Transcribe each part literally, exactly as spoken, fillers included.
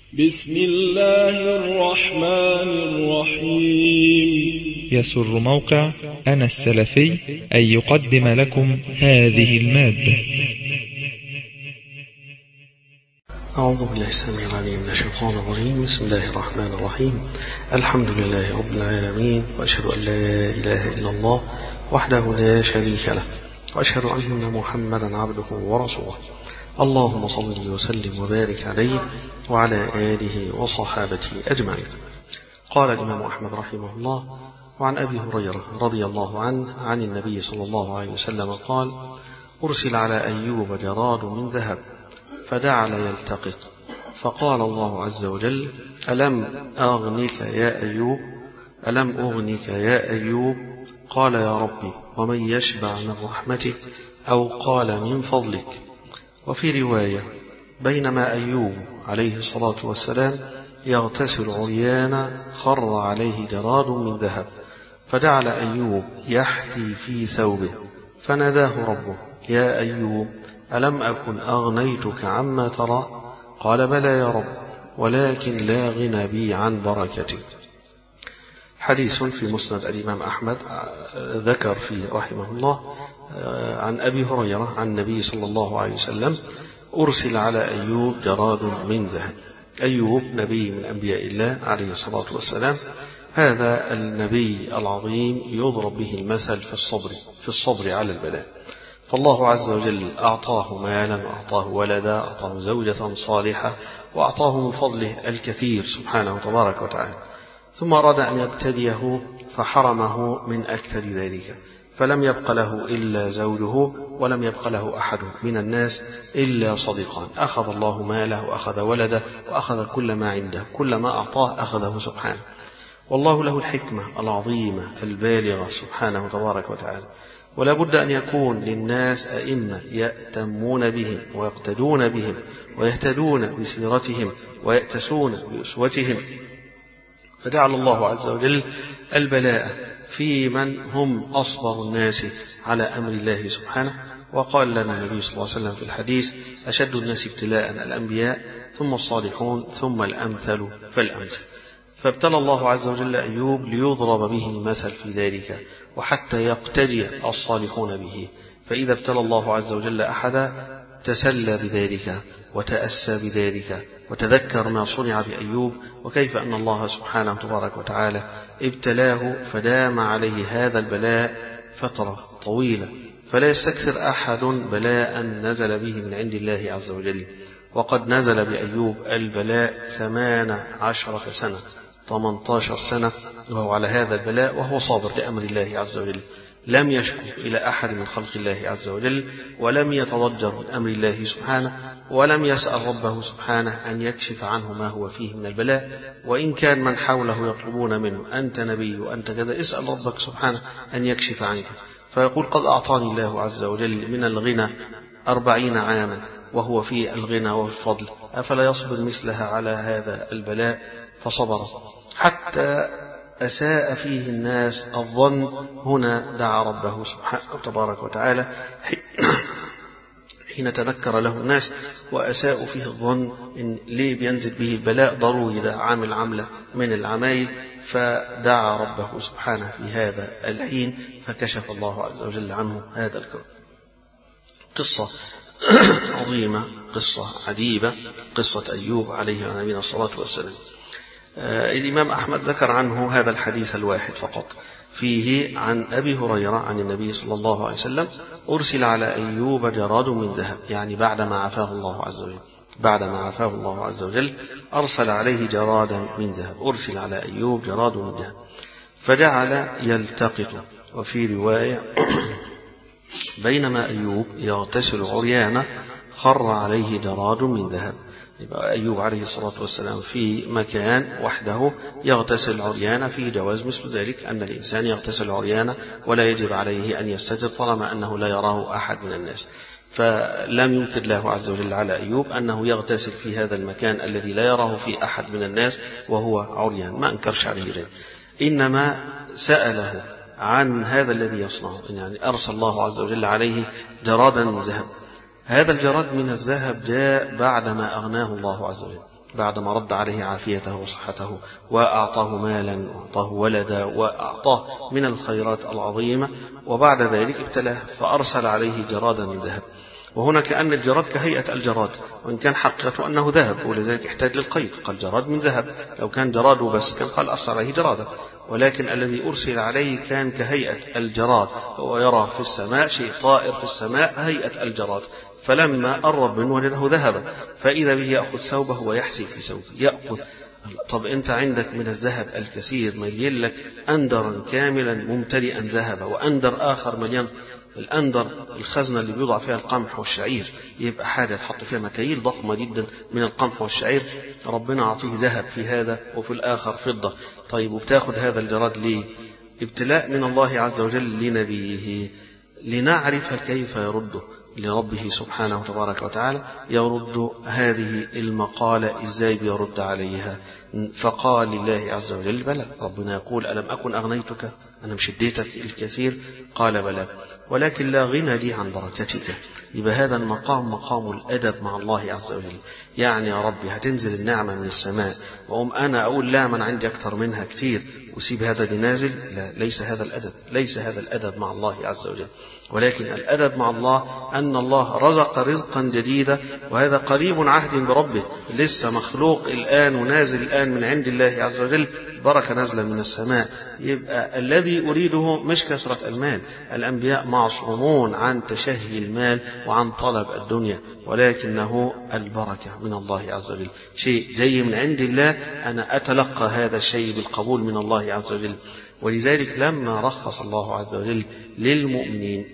بسم الله الرحمن الرحيم. يسر موقع أنا السلفي أن يقدم لكم هذه المادة. أعوذ بالله السميع العليم من الشيطان الرجيم. بسم الله الرحمن الرحيم. الحمد لله رب العالمين، وأشهد أن لا إله إلا الله وحده لا شريك له، وأشهد أن محمدا عبده ورسوله. اللهم صل وسلم وبارك عليه وعلى آله وصحابته أجمعين. قال الإمام أحمد رحمه الله: وعن أبي هريرة رضي الله عنه عن النبي صلى الله عليه وسلم قال: أرسل على أيوب جراد من ذهب فجعل يلتقط، فقال الله عز وجل: ألم أغنك يا أيوب ألم أغنك يا أيوب قال: يا ربي، ومن يشبع من رحمتك، أو قال: من فضلك. وفي رواية: بينما أيوب عليه الصلاة والسلام يغتسل عريانا خر عليه جراد من ذهب، فجعل أيوب يحثي في ثوبه، فناداه ربه: يا أيوب، ألم أكن أغنيتك عما ترى؟ قال: بلى يا رب، ولكن لا غنى بي عن بركتك. حديث في مسند الإمام أحمد ذكر فيه رحمه الله عن أبي هريرة عن النبي صلى الله عليه وسلم: أرسل على أيوب جراد من ذهب. أيوب نبي من أنبياء الله عليه الصلاة والسلام. هذا النبي العظيم يضرب به المثل في الصبر في الصبر على البلاء. فالله عز وجل أعطاه مالا، وأعطاه ولدا، أعطاه زوجة صالحة، وأعطاه من فضله الكثير سبحانه تبارك وتعالى، ثم أراد أن يبتليه فحرمه من أكثر ذلك، فلم يبق له إلا زوجه، ولم يبق له أحد من الناس إلا صديقان. أخذ الله ماله، وأخذ ولده، وأخذ كل ما عنده، كل ما أعطاه أخذه سبحانه. والله له الحكمة العظيمة البالغة سبحانه تبارك وتعالى. ولا بد أن يكون للناس أئمة يأتمون بهم ويقتدون بهم ويهتدون بسيرتهم ويأتسون بأسوتهم. فجعل الله عز وجل البلاء في من هم أصبر الناس على أمر الله سبحانه. وقال لنا النبي صلى الله عليه وسلم في الحديث: أشد الناس ابتلاء الأنبياء، ثم الصالحون، ثم الأمثل فالأمثل. فابتلى الله عز وجل أيوب ليضرب به المثل في ذلك، وحتى يقتدي الصالحون به. فإذا ابتلى الله عز وجل أحدا تسلى بذلك وتأسى بذلك، وتذكر ما صنع بأيوب، وكيف أن الله سبحانه تبارك وتعالى ابتلاه فدام عليه هذا البلاء فترة طويلة. فلا يستكثر أحد بلاء نزل به من عند الله عز وجل. وقد نزل بأيوب البلاء ثمان عشرة سنة، ثمانية عشر سنة وهو على هذا البلاء، وهو صابر لأمر الله عز وجل. لم يشكو إلى أحد من خلق الله عز وجل، ولم يتضجر من أمر الله سبحانه، ولم يسأل ربه سبحانه أن يكشف عنه ما هو فيه من البلاء. وإن كان من حوله يطلبون منه: أنت نبي وأنت كذا، اسأل ربك سبحانه أن يكشف عنك. فيقول: قد أعطاني الله عز وجل من الغنى أربعين عاما، وهو في الغنى وفي الفضل، أفلا يصبر مثلها على هذا البلاء؟ فصبر حتى أساء فيه الناس الظن. هنا دعا ربه سبحانه تبارك وتعالى حين تذكر له الناس وأساءوا فيه الظن إن ليه بينزل به البلاء، ضروري ده عامل عملة من العمايل. فدعا ربه سبحانه في هذا الحين، فكشف الله عز وجل عنه هذا الكون. قصة عظيمة، قصة عجيبة، قصة أيوب عليه وعلى نبينا الصلاة والسلام. آه الإمام أحمد ذكر عنه هذا الحديث الواحد فقط، فيه عن أبي هريرة عن النبي صلى الله عليه وسلم: أرسل على أيوب جراد من ذهب، يعني بعدما عافاه الله عز وجل بعدما عافاه الله عز وجل أرسل عليه جرادا من ذهب. أرسل على أيوب جراد من ذهب فجعل يلتقط. وفي رواية: بينما أيوب يغتسل عريانا خر عليه جراد من ذهب. يبقى أيوب عليه الصلاة والسلام في مكان وحده يغتسل عريانا، فيه جواز مثل ذلك أن الإنسان يغتسل عريانا ولا يجب عليه أن يستتر طالما أنه لا يراه أحد من الناس. فلم ينكر الله عز وجل على أيوب أنه يغتسل في هذا المكان الذي لا يراه فيه أحد من الناس وهو عريان، ما أنكرش عليه ذلك، إنما سأله عن هذا الذي يصنعه. يعني أرسل الله عز وجل عليه جرادا من ذهب. هذا الجراد من الذهب جاء بعدما أغناه الله عز وجل، بعدما رد عليه عافيته وصحته وأعطاه مالا وأعطاه ولدا وأعطاه من الخيرات العظيمة، وبعد ذلك ابتلاه فأرسل عليه جرادا من ذهب. وهنا كأن الجراد كهيئة الجراد، وإن كان حقيقته أنه ذهب، ولذلك احتاج للقيد، قال جراد من ذهب. لو كان جراد بس كان قال أرسل عليه جرادا، ولكن الذي أرسل عليه كان كهيئة الجراد، هو يرى في السماء شيء طائر في السماء هيئة الجراد، فلما قرب منه وجده ذهبا، فإذا به يأخذ ثوبه ويحسي في ثوبه يأخذ. طب أنت عندك من الذهب الكثير مليل لك أندرا كاملا ممتلئا ذهبا، وأندر آخر مليان. الأندر الخزنة اللي بيوضع فيها القمح والشعير، يبقى حاجة تحط فيها مكاييل ضخمة جدا من القمح والشعير، ربنا عطيه ذهب في هذا وفي الآخر فضة. طيب وبتاخد هذا الجراد ليه؟ ابتلاء من الله عز وجل لنبيه لنعرف كيف يرده لربه سبحانه وتبارك وتعالى، يرد هذه المقالة إزاي بيرد عليها. فقال لله عز وجل بلى، ربنا يقول ألم أكن أغنيتك، أنا مش اديتك الكثير؟ قال بلى ولكن لا غنى لي عن بركتك. يبقى هذا المقام مقام الأدب مع الله عز وجل. يعني يا ربي هتنزل النعمة من السماء وأم أنا أقول لا من عندي أكثر منها كتير وسيب هذا اللي نازل؟ لا، ليس هذا الأدب، ليس هذا الأدب مع الله عز وجل. ولكن الأدب مع الله أن الله رزق رزقا جديدا، وهذا قريب عهد بربه، لسه مخلوق الآن ونازل الآن من عند الله عز وجل، بركة نازلة من السماء. يبقى الذي أريده مش كثرة المال، الأنبياء معصومون عن تشهي المال وعن طلب الدنيا، ولكنه البركة من الله عز وجل، شيء جاي من عند الله، أنا أتلقى هذا الشيء بالقبول من الله عز وجل. ولذلك لما رخص الله عز وجل للمؤمنين،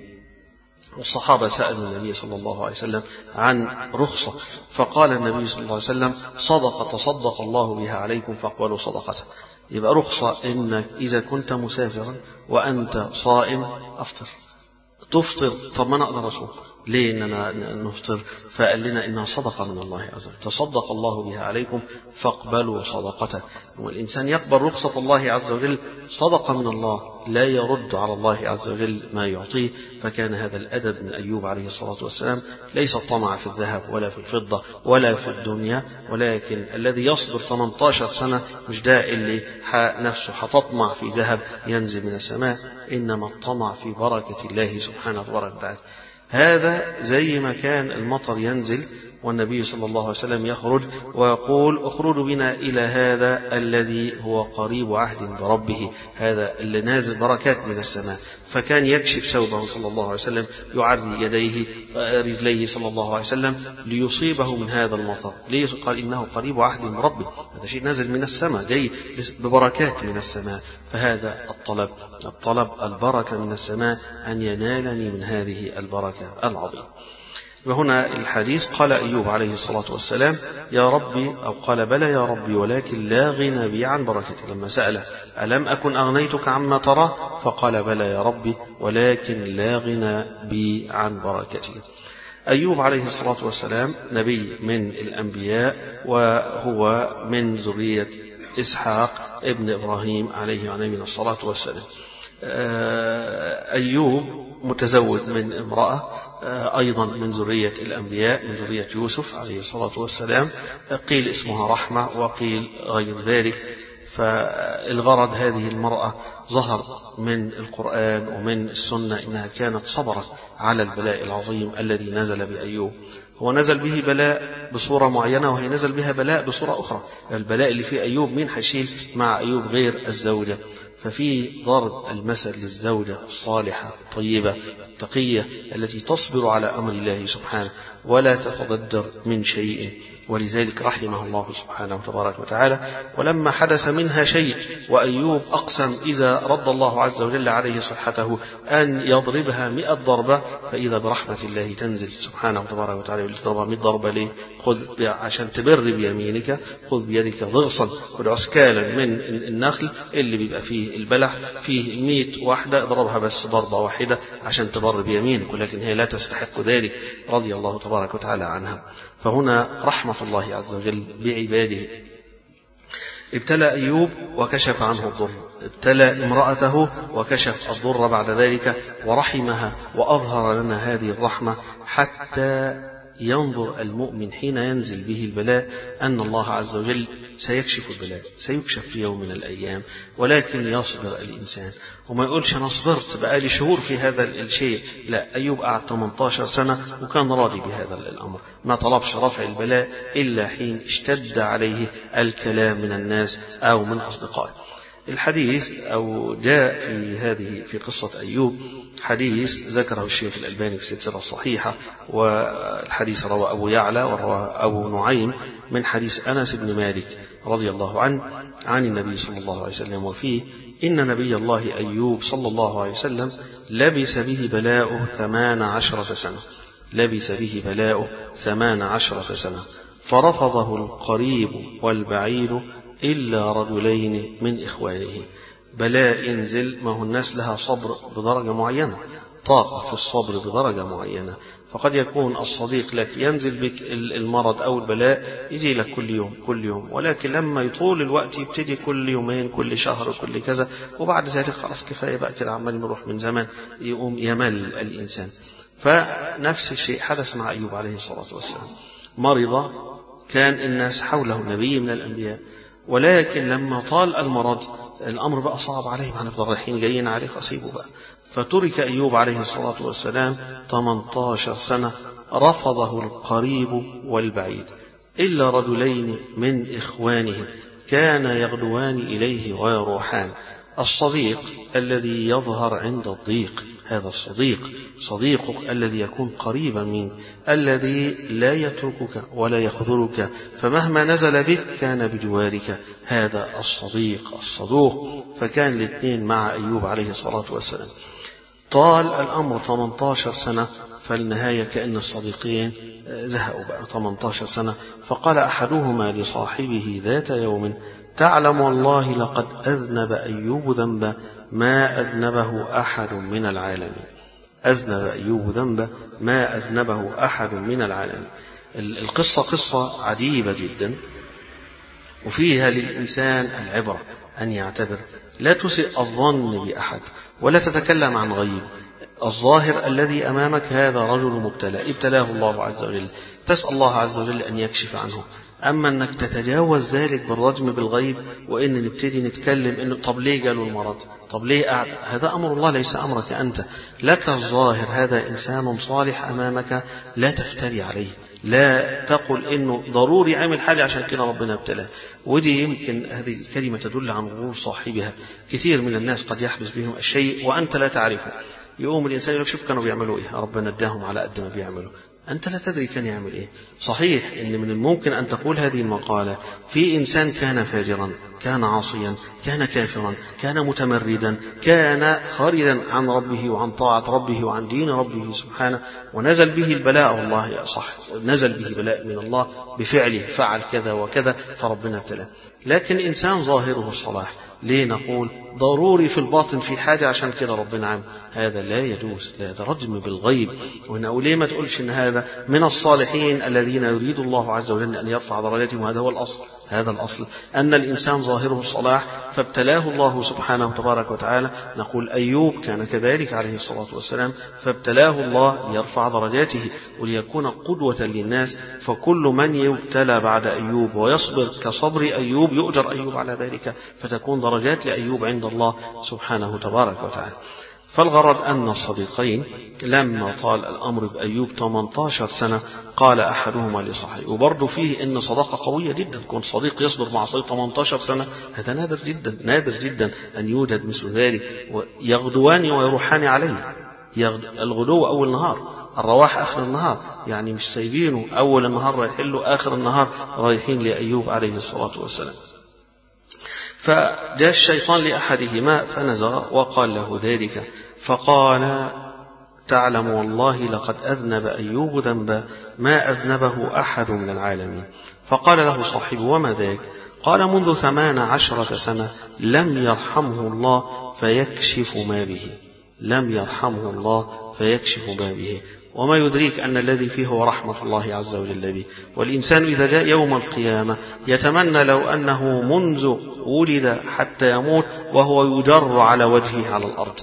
والصحابة سألوا النبي صلى الله عليه وسلم عن رخصة، فقال النبي صلى الله عليه وسلم صدقة تصدق الله بها عليكم فاقبلوا صدقته. يبقى رخصة إنك إذا كنت مسافرا وأنت صائم أفطر، تفطر. طب ما نقدر أصوم ليه إننا نفطر؟ فقال لنا إنها صدقة من الله عز وجل، تصدق الله بها عليكم فاقبلوا صدقته. والإنسان يقبل رخصة الله عز وجل صدقة من الله، لا يرد على الله عز وجل ما يعطيه. فكان هذا الأدب من أيوب عليه الصلاة والسلام، ليس الطمع في الذهب ولا في الفضة ولا في الدنيا، ولكن الذي يصبر ثمانية عشر سنة مش ده اللي نفسه هتطمع في ذهب ينزل من السماء، إنما الطمع في بركة الله سبحانه وتعالى. هذا زي ما كان المطر ينزل والنبي صلى الله عليه وسلم يخرج ويقول اخرجوا بنا إلى هذا الذي هو قريب عهد بربه، هذا اللي نازل بركات من السماء. فكان يكشف ثوبه صلى الله عليه وسلم، يعري يديه رجليه صلى الله عليه وسلم ليصيبه من هذا المطر. ليه؟ قال إنه قريب عهد بربه، هذا شيء نازل من السماء جاي ببركات من السماء. فهذا الطلب، الطلب البركة من السماء، أن ينالني من هذه البركة العظيمة. وهنا الحديث قال أيوب عليه الصلاة والسلام يا ربي، أو قال بلى يا ربي ولكن لا غنى بي عن بركتك. لما سأله ألم أكن أغنيتك عما ترى؟ فقال بلى يا ربي ولكن لا غنى بي عن بركتك. أيوب عليه الصلاة والسلام نبي من الأنبياء، وهو من ذرية إسحاق ابن إبراهيم عليه وعليه الصلاة والسلام. أيوب متزوج من امرأة أيضا من ذرية الأنبياء، من ذرية يوسف عليه الصلاة والسلام، قيل اسمها رحمة وقيل غير ذلك. فالغرض هذه المرأة ظهر من القرآن ومن السنة إنها كانت صبرت على البلاء العظيم الذي نزل بأيوب. هو نزل به بلاء بصورة معينة، وهي نزل بها بلاء بصورة أخرى. البلاء اللي في أيوب مين حيشيل مع أيوب غير الزوجة؟ ففي ضرب المثل للزوجة الصالحة الطيبة التقية التي تصبر على أمر الله سبحانه ولا تتضجر من شيء، ولذلك رحمه الله سبحانه وتبارك وتعالى. ولما حدث منها شيء وأيوب أقسم إذا رد الله عز وجل عليه صحته أن يضربها مئة ضربة، فإذا برحمة الله تنزل سبحانه وتبارك وتعالى يضربها مئة ضربة. ليه؟ خذ عشان تبر بيمينك، خذ بيدك ضغصا، خذ عسكالا من النخل اللي بيبقى فيه البلح فيه مئة واحدة، اضربها بس ضربة واحدة عشان تبر بيمينك، ولكن هي لا تستحق ذلك رضي الله تبارك وتعالى عنها. فهنا رحمة الله عز وجل بعباده. ابتلى أيوب وكشف عنه الضر، ابتلى امرأته وكشف الضر بعد ذلك ورحمها وأظهر لنا هذه الرحمة حتى ينظر المؤمن حين ينزل به البلاء أن الله عز وجل سيكشف البلاء، سيكشف في يوم من الأيام، ولكن يصبر الإنسان وما يقولش أنا صبرت بقالي شهور في هذا الشيء. لا، أيوب قعد ثمانية عشر سنة وكان راضي بهذا الأمر، ما طلبش رفع البلاء إلا حين اشتد عليه الكلام من الناس أو من أصدقائه. الحديث أو جاء في هذه في قصة أيوب حديث ذكره الشيخ الألباني في السلسلة الصحيحة، والحديث روى أبو يعلى وروى أبو نعيم من حديث أنس بن مالك رضي الله عنه عن النبي صلى الله عليه وسلم، وفيه إن نبي الله أيوب صلى الله عليه وسلم لبس به بلاؤه ثمان عشرة سنة، لبس به بلاؤه ثمان عشرة سنة، فرفضه القريب والبعيد إلا رجلين من إخوانه. بلاء ينزل، ما هو الناس لها صبر بدرجة معينة، طاقة في الصبر بدرجة معينة، فقد يكون الصديق لك ينزل بك المرض أو البلاء يجي لك كل يوم كل يوم، ولكن لما يطول الوقت يبتدي كل يومين كل شهر كل كذا، وبعد ذلك خلاص كفاية بقى كده عمال نروح من زمان، يقوم يمل الإنسان. فنفس الشيء حدث مع أيوب عليه الصلاة والسلام، مرض كان الناس حوله نبي من الأنبياء، ولكن لما طال المرض الأمر بقى صعب عليه، ما هنفضل رايحين جايين عليه خصيبه بقى. فترك أيوب عليه الصلاة والسلام ثمانية عشر سنة، رفضه القريب والبعيد إلا رجلين من إخوانه كان يغدوان إليه ويروحان. الصديق الذي يظهر عند الضيق، هذا الصديق صديقك الذي يكون قريبا منك، الذي لا يتركك ولا يخذلك، فمهما نزل بك كان بجوارك، هذا الصديق الصدوق. فكان الاثنين مع أيوب عليه الصلاة والسلام. طال الأمر ثمانية عشر سنة، فالنهاية كأن الصديقين زهقوا بقى ثمانية عشر سنة. فقال أحدهما لصاحبه ذات يوم: تعلم والله لقد أذنب أيوب ذنبا ما أذنبه أحد من العالمين. أذنب أيوب ذنبا ما أذنبه أحد من العالمين. القصة قصة عجيبة جدا، وفيها للإنسان العبرة أن يعتبر، لا تسئ الظن بأحد ولا تتكلم عن غيب. الظاهر الذي أمامك هذا رجل مبتلى ابتلاه الله عز وجل، تسأل الله عز وجل أن يكشف عنه. أما أنك تتجاوز ذلك بالرجم بالغيب، وإن نبتدي نتكلم إنه طب ليه جاله المرض، طب ليه قعد، هذا أمر الله ليس أمرك أنت. لك الظاهر هذا إنسان صالح أمامك، لا تفتري عليه، لا تقل إنه ضروري عمل حاجة عشان كده ربنا ابتلاه. ودي يمكن هذه الكلمة تدل عن غرور صاحبها. كثير من الناس قد يحدث بهم الشيء وأنت لا تعرفه، يقوم الإنسان يقول شوف كانوا بيعملوا إيه، ربنا اداهم على قد ما بيعملوا، أنت لا تدري كان يعمل إيه. صحيح إن من الممكن أن تقول هذه المقالة في إنسان كان فاجرا، كان عاصيا، كان كافرا، كان متمردا، كان خارجا عن ربه وعن طاعة ربه وعن دين ربه سبحانه، ونزل به البلاء، والله صح نزل به بلاء من الله بفعله، فعل كذا وكذا فربنا ابتلاه. لكن إنسان ظاهره الصلاح، ليه نقول ضروري في الباطن في حاجة عشان كده ربنا عام؟ هذا لا يجوز، لا، هذا رجم بالغيب. وهنا ليه ما تقولش إن هذا من الصالحين الذين يريد الله عز وجل أن يرفع درجاتهم؟ وهذا هو الأصل، هذا الأصل أن الإنسان ظاهره الصلاح فابتلاه الله سبحانه وتبارك وتعالى. نقول أيوب كان كذلك عليه الصلاة والسلام، فابتلاه الله ليرفع درجاته وليكون قدوة للناس. فكل من يبتلى بعد أيوب ويصبر كصبر أيوب يؤجر أيوب على ذلك، فتكون درجات لأيوب عند الله سبحانه تبارك وتعالى. فالغرض أن الصديقين لما طال الأمر بأيوب ثمانية عشر سنة قال أحدهما لصاحبه، وبرضه فيه إن صداقة قوية جدا، كون صديق يصبر مع صديق ثمانية عشر سنة، هذا نادر جدا، نادر جدا أن يوجد مثل ذلك. ويغدوان ويروحان عليه، الغدو أول النهار، الرواح آخر النهار، يعني مش سايبينه أول النهار رايحين له، آخر النهار رايحين لأيوب عليه الصلاة والسلام. فجاء الشيطان لأحدهما فنزغ وقال له ذلك، فقال: تعلم والله لقد أذنب أيوب ذنبا ما أذنبه أحد من العالمين. فقال له صاحبه: وما ذاك؟ قال: منذ ثمان عشرة سنة لم يرحمه الله فيكشف ما به، لم يرحمه الله فيكشف ما به. وما يدريك أن الذي فيه هو رحمة الله عز وجل به. والإنسان إذا جاء يوم القيامة يتمنى لو أنه منذ ولد حتى يموت وهو يجر على وجهه على الأرض،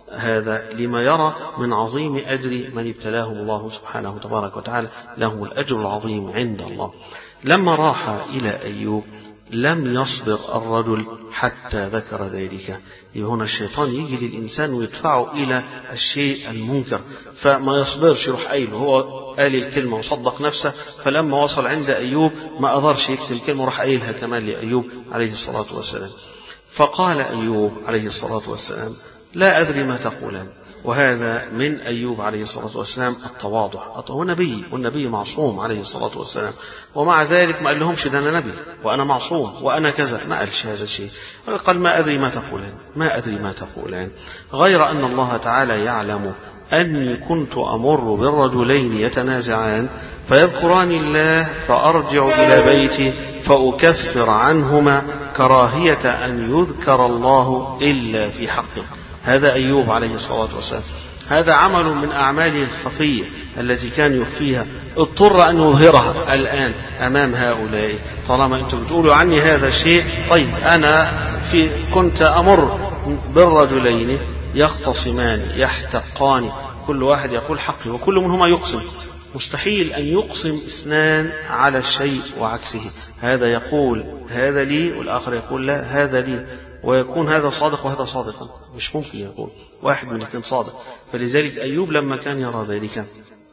هذا لما يرى من عظيم أجر من ابتلاهم الله سبحانه تبارك وتعالى، لهم الأجر العظيم عند الله. لما راح إلى أيوب لم يصبر الرجل حتى ذكر ذلك. هنا الشيطان يجي للإنسان ويدفعه إلى الشيء المنكر، فما يصبرش، يروح قايله. هو قال الكلمة وصدق نفسه، فلما وصل عند أيوب ما قدرش يكتب الكلمة وراح قايلها كمان لأيوب عليه الصلاة والسلام. فقال أيوب عليه الصلاة والسلام: لا أدري ما تقولان. وهذا من أيوب عليه الصلاة والسلام التواضع. هو نبي، والنبي معصوم عليه الصلاة والسلام، ومع ذلك ما قال لهمش ده أنا نبي وأنا معصوم وأنا كذا، ما قالش هذا الشيء. قال: ما أدري ما تقولان، ما أدري ما تقولان، غير أن الله تعالى يعلم أني كنت أمر بالرجلين يتنازعان فيذكران الله فأرجع إلى بيتي فأكفر عنهما كراهية أن يذكر الله إلا في حقه. هذا أيوب عليه الصلاة والسلام، هذا عمل من أعماله الخفية التي كان يخفيها، اضطر أن يظهرها الآن أمام هؤلاء. طالما أنتم بتقولوا عني هذا الشيء، طيب أنا في كنت أمر بالرجلين يختصمان يحتقان، كل واحد يقول حقي وكل منهما يقسم. مستحيل أن يقسم اثنان على الشيء وعكسه، هذا يقول هذا لي والآخر يقول لا هذا لي، ويكون هذا صادق وهذا صادقا، مش ممكن يكون واحد من الاثنين صادق. فلذلك أيوب لما كان يرى ذلك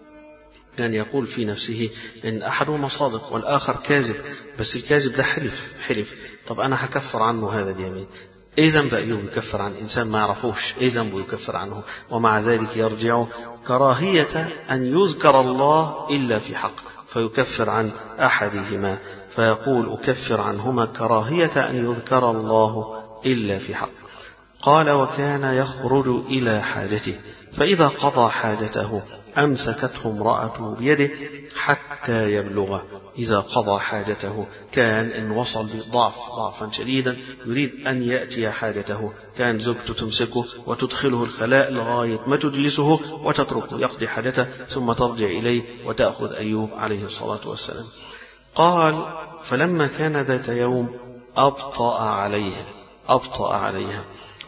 كان يقول في نفسه إن أحدهما صادق والآخر كاذب، بس الكاذب ده حلف حلف طب أنا هكفر عنه هذا اليمين. إيه ذنب أيوب يكفر عن إنسان ما يعرفوش؟ إيه ذنبه يكفر عنه؟ ومع ذلك يرجع كراهية أن يذكر الله إلا في حق، فيكفر عن أحدهما، فيقول أكفر عنهما كراهية أن يذكر الله إلا في حق. قال: وكان يخرج إلى حاجته، فإذا قضى حاجته أمسكته امرأته بيده حتى يبلغ. إذا قضى حاجته كان إن وصل بضعف ضعفا شديدا يريد أن يأتي حاجته، كان زوجته تمسكه وتدخله الخلاء لغاية ما تجلسه وتتركه يقضي حاجته، ثم ترجع إليه وتأخذ أيوب عليه الصلاة والسلام. قال: فلما كان ذات يوم أبطأ عليها أبطأ عليها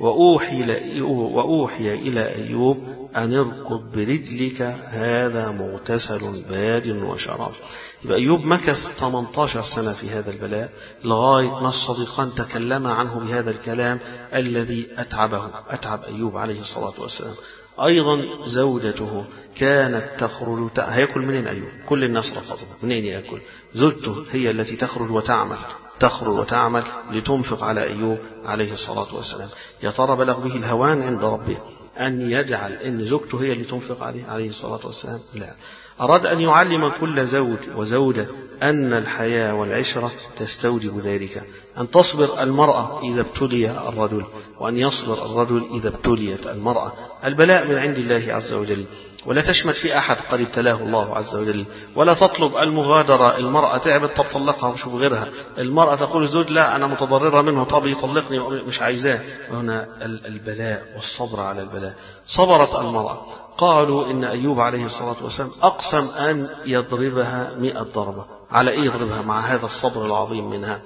وأوحي, وأوحي إلى أيوب أن اركض برجلك هذا مغتسل بارد وشراب. يبقى أيوب مكث ثمانية عشر سنة في هذا البلاء لغاية ما الصديقان تكلما عنه بهذا الكلام الذي أتعبه أتعب أيوب عليه الصلاة والسلام. أيضا زوجته كانت تخرج، هيأكل منين أيوب؟ كل الناس رفضوا، منين يأكل؟ زوجته هي التي تخرج وتعمل تخرج وتعمل لتنفق على أيوب عليه الصلاة والسلام. يا ترى بلغ به الهوان عند ربه أن يجعل أن زوجته هي اللي تنفق عليه عليه الصلاة والسلام؟ لا، أراد أن يعلم كل زوج وزوجة أن الحياة والعشرة تستوجب ذلك، أن تصبر المرأة إذا ابتلي الرجل، وأن يصبر الرجل إذا ابتليت المرأة. البلاء من عند الله عز وجل، ولا تشمت في أحد قد ابتلاه الله عز وجل، ولا تطلب المغادرة. المرأة تعبت طب طلقها وشوف غيرها، المرأة تقول الزوج لا أنا متضررة منه طب يطلقني مش عايزاه. هنا البلاء والصبر على البلاء. صبرت المرأة. قالوا إن أيوب عليه الصلاة والسلام أقسم أن يضربها مئة ضربة. على إيه يضربها مع هذا الصبر العظيم منها؟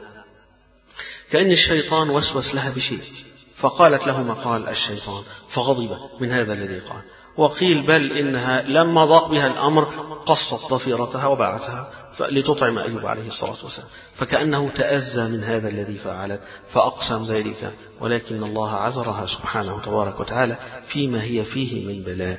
كأن الشيطان وسوس لها بشيء فقالت له ما قال الشيطان فغضب من هذا الذي قال. وقيل بل إنها لما ضاق بها الأمر قصت ضفيرتها وباعتها لتطعم أيوب عليه الصلاة والسلام، فكأنه تأذى من هذا الذي فعلت فأقسم ذلك، ولكن الله عذرها سبحانه تبارك وتعالى فيما هي فيه من بلاء.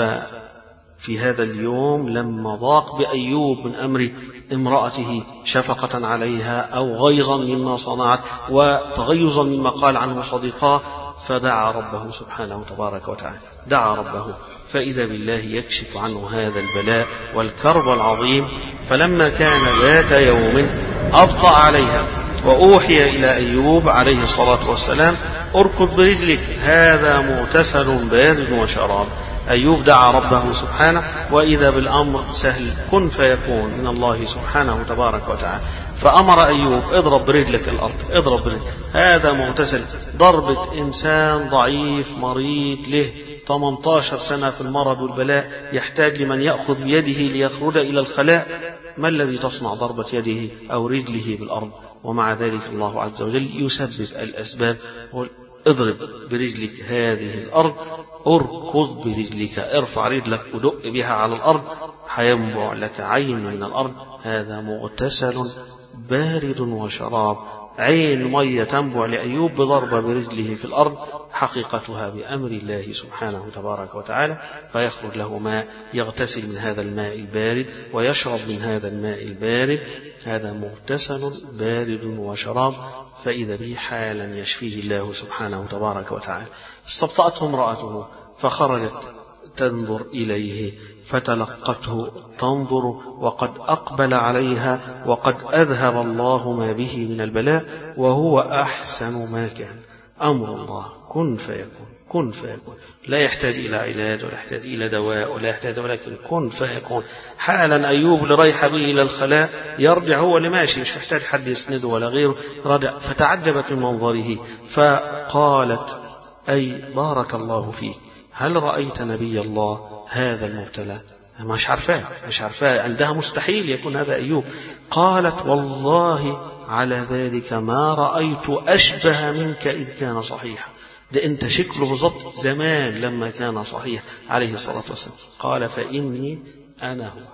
ففي هذا اليوم لما ضاق بأيوب من أمر امرأته شفقة عليها أو غيظا مما صنعت وتغيظا مما قال عنه صديقاه، فدعا ربه سبحانه تبارك وتعالى، دعا ربه، فإذا بالله يكشف عنه هذا البلاء والكرب العظيم. فلما كان ذات يوم أبطأ عليها وأوحي إلى أيوب عليه الصلاة والسلام اركض برجلك هذا مغتسل بارد وشراب. أيوب دعا ربه سبحانه، وإذا بالأمر سهل كن فيكون من الله سبحانه تبارك وتعالى. فأمر أيوب اضرب برجلك الأرض، اضرب برجلك هذا مغتسل. ضربة إنسان ضعيف مريض له ثمانية عشر سنة في المرض والبلاء يحتاج لمن يأخذ بيده ليخرج إلى الخلاء، ما الذي تصنع ضربة يده أو رجله بالأرض؟ ومع ذلك الله عز وجل يسبب الأسباب. اضرب برجلك هذه الأرض، اركض برجلك، ارفع رجلك ودق بها على الأرض، حينبع لك عين من الأرض، هذا مغتسل بارد وشراب. عين مية تنبع لأيوب بضربة برجله في الأرض، حقيقتها بأمر الله سبحانه تبارك وتعالى، فيخرج له ماء يغتسل من هذا الماء البارد ويشرب من هذا الماء البارد، هذا مغتسل بارد وشراب، فإذا به حالا يشفيه الله سبحانه تبارك وتعالى. استبطأته امرأته فخرجت تنظر إليه، فتلقته تنظر وقد أقبل عليها وقد أذهب الله ما به من البلاء، وهو أحسن ما كان. أمر الله كن فيكون، كن فيكون، لا يحتاج إلى علاج ولا يحتاج إلى دواء ولا يحتاج، ولكن كن فيكون. حالا أيوب لريح به إلى الخلاء يرجع هو اللي ماشي، مش محتاج حد يسنده ولا غيره، رجع فتعجبت من منظره فقالت: أي بارك الله فيك، هل رأيت نبي الله هذا المبتلى؟ مش عارفاه مش عارفاه عندها مستحيل يكون هذا أيوب. قالت: والله على ذلك ما رأيت أشبه منك إذ كان صحيحا. ده أنت شكله بالضبط زمان لما كان صحيح عليه الصلاة والسلام. قال: فإني أنا هو،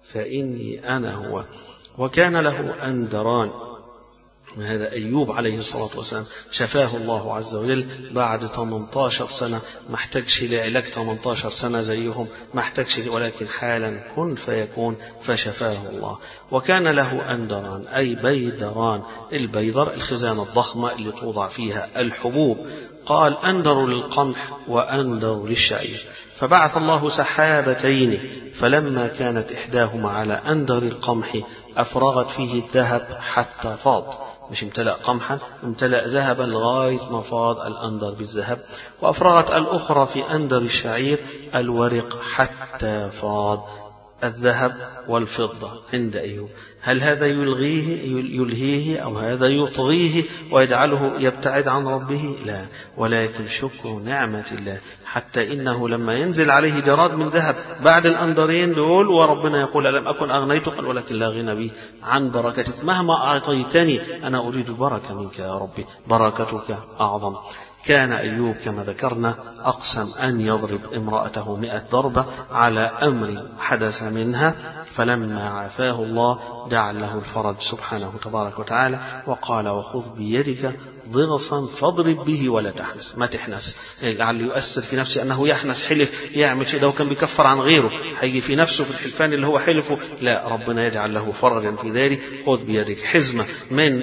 فإني أنا هو. وكان له أندران، هذا أيوب عليه الصلاة والسلام شفاه الله عز وجل بعد ثمانية عشر سنة، ما احتاجش لعلاج ثمانية عشر سنة زيهم، ما احتاجش، ولكن حالا كن فيكون فشفاه الله. وكان له أندران أي بيدران، البيدر الخزانة الضخمة اللي توضع فيها الحبوب. قال: أندر للقمح وأندر للشعير. فبعث الله سحابتين، فلما كانت إحداهما على أندر القمح أفرغت فيه الذهب حتى فاض، مش امتلأ قمحا، امتلأ ذهبا لغاية ما فاض الأندر بالذهب. وأفرغت الأخرى في أندر الشعير الورق حتى فاض الذهب والفضة عند أيوب. هل هذا يلغيه يلهيه أو هذا يطغيه ويجعله يبتعد عن ربه؟ لا، ولكن شكر نعمة الله. حتى إنه لما ينزل عليه جراد من ذهب بعد الأندرين دول وربنا يقول: ألم أكن أغنيتك؟ قال: ولكن لا غنى بي عن بركتك، مهما أعطيتني أنا أريد بركة منك يا ربي، بركتك أعظم. كان أيوب كما ذكرنا أقسم أن يضرب امرأته مئة ضربة على أمر حدث منها، فلما عافاه الله جعل له الفرج سبحانه تبارك وتعالى، وقال: وخذ بيدك ضغصا فاضرب به ولا تحنس، ما تحنس، لعل يؤثر في نفسه أنه يحنس، حلف يعمل شيء، لو كان بيكفر عن غيره هيجي في نفسه في الحلفان اللي هو حلفه، لا، ربنا يجعل له فرجا في ذلك. خذ بيدك حزمة من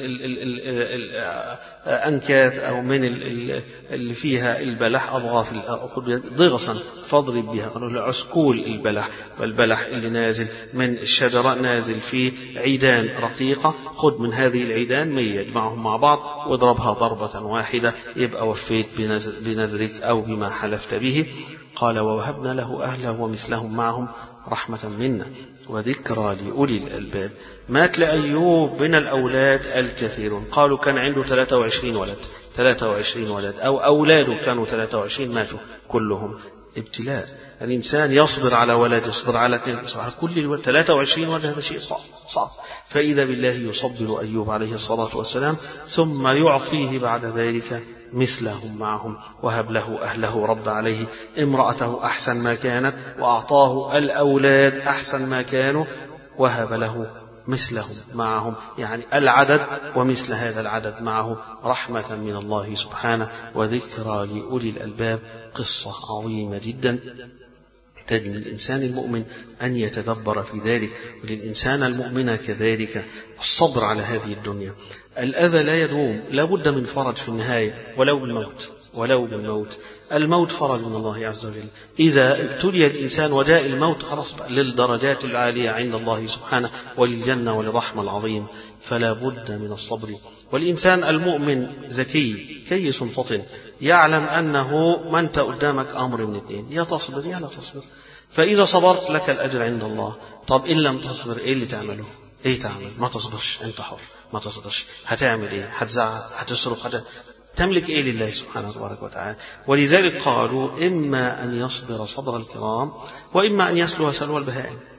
الأنكاث أو من اللي فيها البلح، أضغاث ضغصا فاضرب بها، قالوا له عسكول البلح، والبلح اللي نازل من الشجرة نازل فيه عيدان رقيقة، خذ من هذه العيدان مية يجمعهم مع بعض واضربها ضربة واحدة، يبقى وفيت بنذرك أو بما حلفت به. قال: ووهبنا له أهله ومثلهم معهم رحمة منا وذكرى لأولي الألباب. مات لأيوب من الأولاد الكثيرون، قالوا كان عنده ثلاثة وعشرين ولد، ثلاثة وعشرين ولد، أو أولاده كانوا ثلاثة وعشرين ماتوا كلهم. ابتلاء، الإنسان يصبر على ولد، يصبر على اثنين، يصبر على كل الولد، ثلاثة وعشرين ولد، هذا شيء صعب صعب. فإذا بالله يصبر أيوب عليه الصلاة والسلام، ثم يعطيه بعد ذلك مثلهم معهم. وهب له أهله، رد عليه امرأته أحسن ما كانت، وأعطاه الأولاد أحسن ما كانوا، وهب له مثلهم معهم، يعني العدد ومثل هذا العدد معه، رحمة من الله سبحانه وذكرى لأولي الألباب. قصة عظيمة جدا تجد للإنسان المؤمن أن يتدبر في ذلك، وللإنسان المؤمن كذلك الصبر على هذه الدنيا. الأذى لا يدوم، لا بد من فرج في النهاية، ولو بالموت، ولو بالموت. الموت فرج من الله عز وجل. إذا ابتلي الإنسان وجاء الموت خلاص بقى للدرجات العالية عند الله سبحانه وللجنة وللرحمة العظيم، فلا بد من الصبر. والإنسان المؤمن ذكي كيس فطن، يعلم أنه ما أنت قدامك أمر من اثنين، يا تصبر يا لا تصبر. فإذا صبرت لك الأجر عند الله. طب إن لم تصبر إيه اللي تعمله؟ إيه تعمل؟ ما تصبرش، أنت حر، ما تصبرش هتعمل إيه؟ هتزعل، هتصرف، هت... تملك إيه لله سبحانه وتبارك وتعالى. ولذلك قالوا: إما أن يصبر صبر الكرام، وإما أن يسلو سلوى البهائم.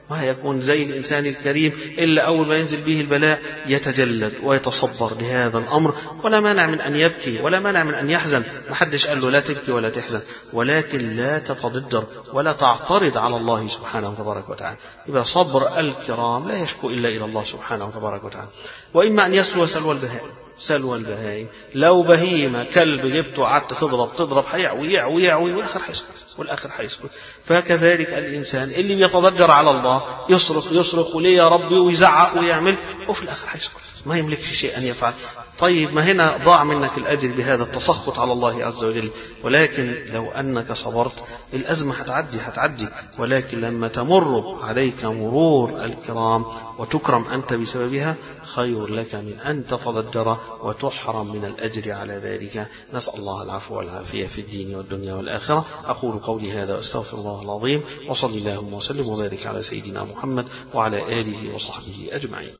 ما يكون زي الإنسان الكريم إلا أول ما ينزل به البلاء يتجلد ويتصبر لهذا الأمر، ولا مانع من أن يبكي ولا مانع من أن يحزن. ما حدش قال له لا تبكي ولا تحزن، ولكن لا تتضجر ولا تعترض على الله سبحانه وتبارك وتعالى. يبقى صبر الكرام لا يشكو إلا إلى الله سبحانه وتبارك وتعالى. وإما أن يسلو سلوى البهائم، سلوى البهائم لو بهيمة كلب جبته وقعدت تضرب تضرب هيعوي يعوي يعوي والآخر هيسكت والآخر هيسكت. فكذلك الإنسان اللي بيتضجر على الله يصرخ يصرخ وليه يا ربي ويزعق ويعمل وفي الآخر هيسكت، ما يملكش شيء أن يفعل. طيب ما هنا ضاع منك الأجر بهذا التسخط على الله عز وجل. ولكن لو أنك صبرت الأزمة هتعدي هتعدي ولكن لما تمر عليك مرور الكرام وتكرم أنت بسببها خير لك من أن تتضجر وتحرم من الأجر على ذلك. نسأل الله العفو والعافية في الدين والدنيا والآخرة. أقول قولي هذا وأستغفر الله العظيم، وصلي اللهم وسلم وبارك على سيدنا محمد وعلى آله وصحبه أجمعين.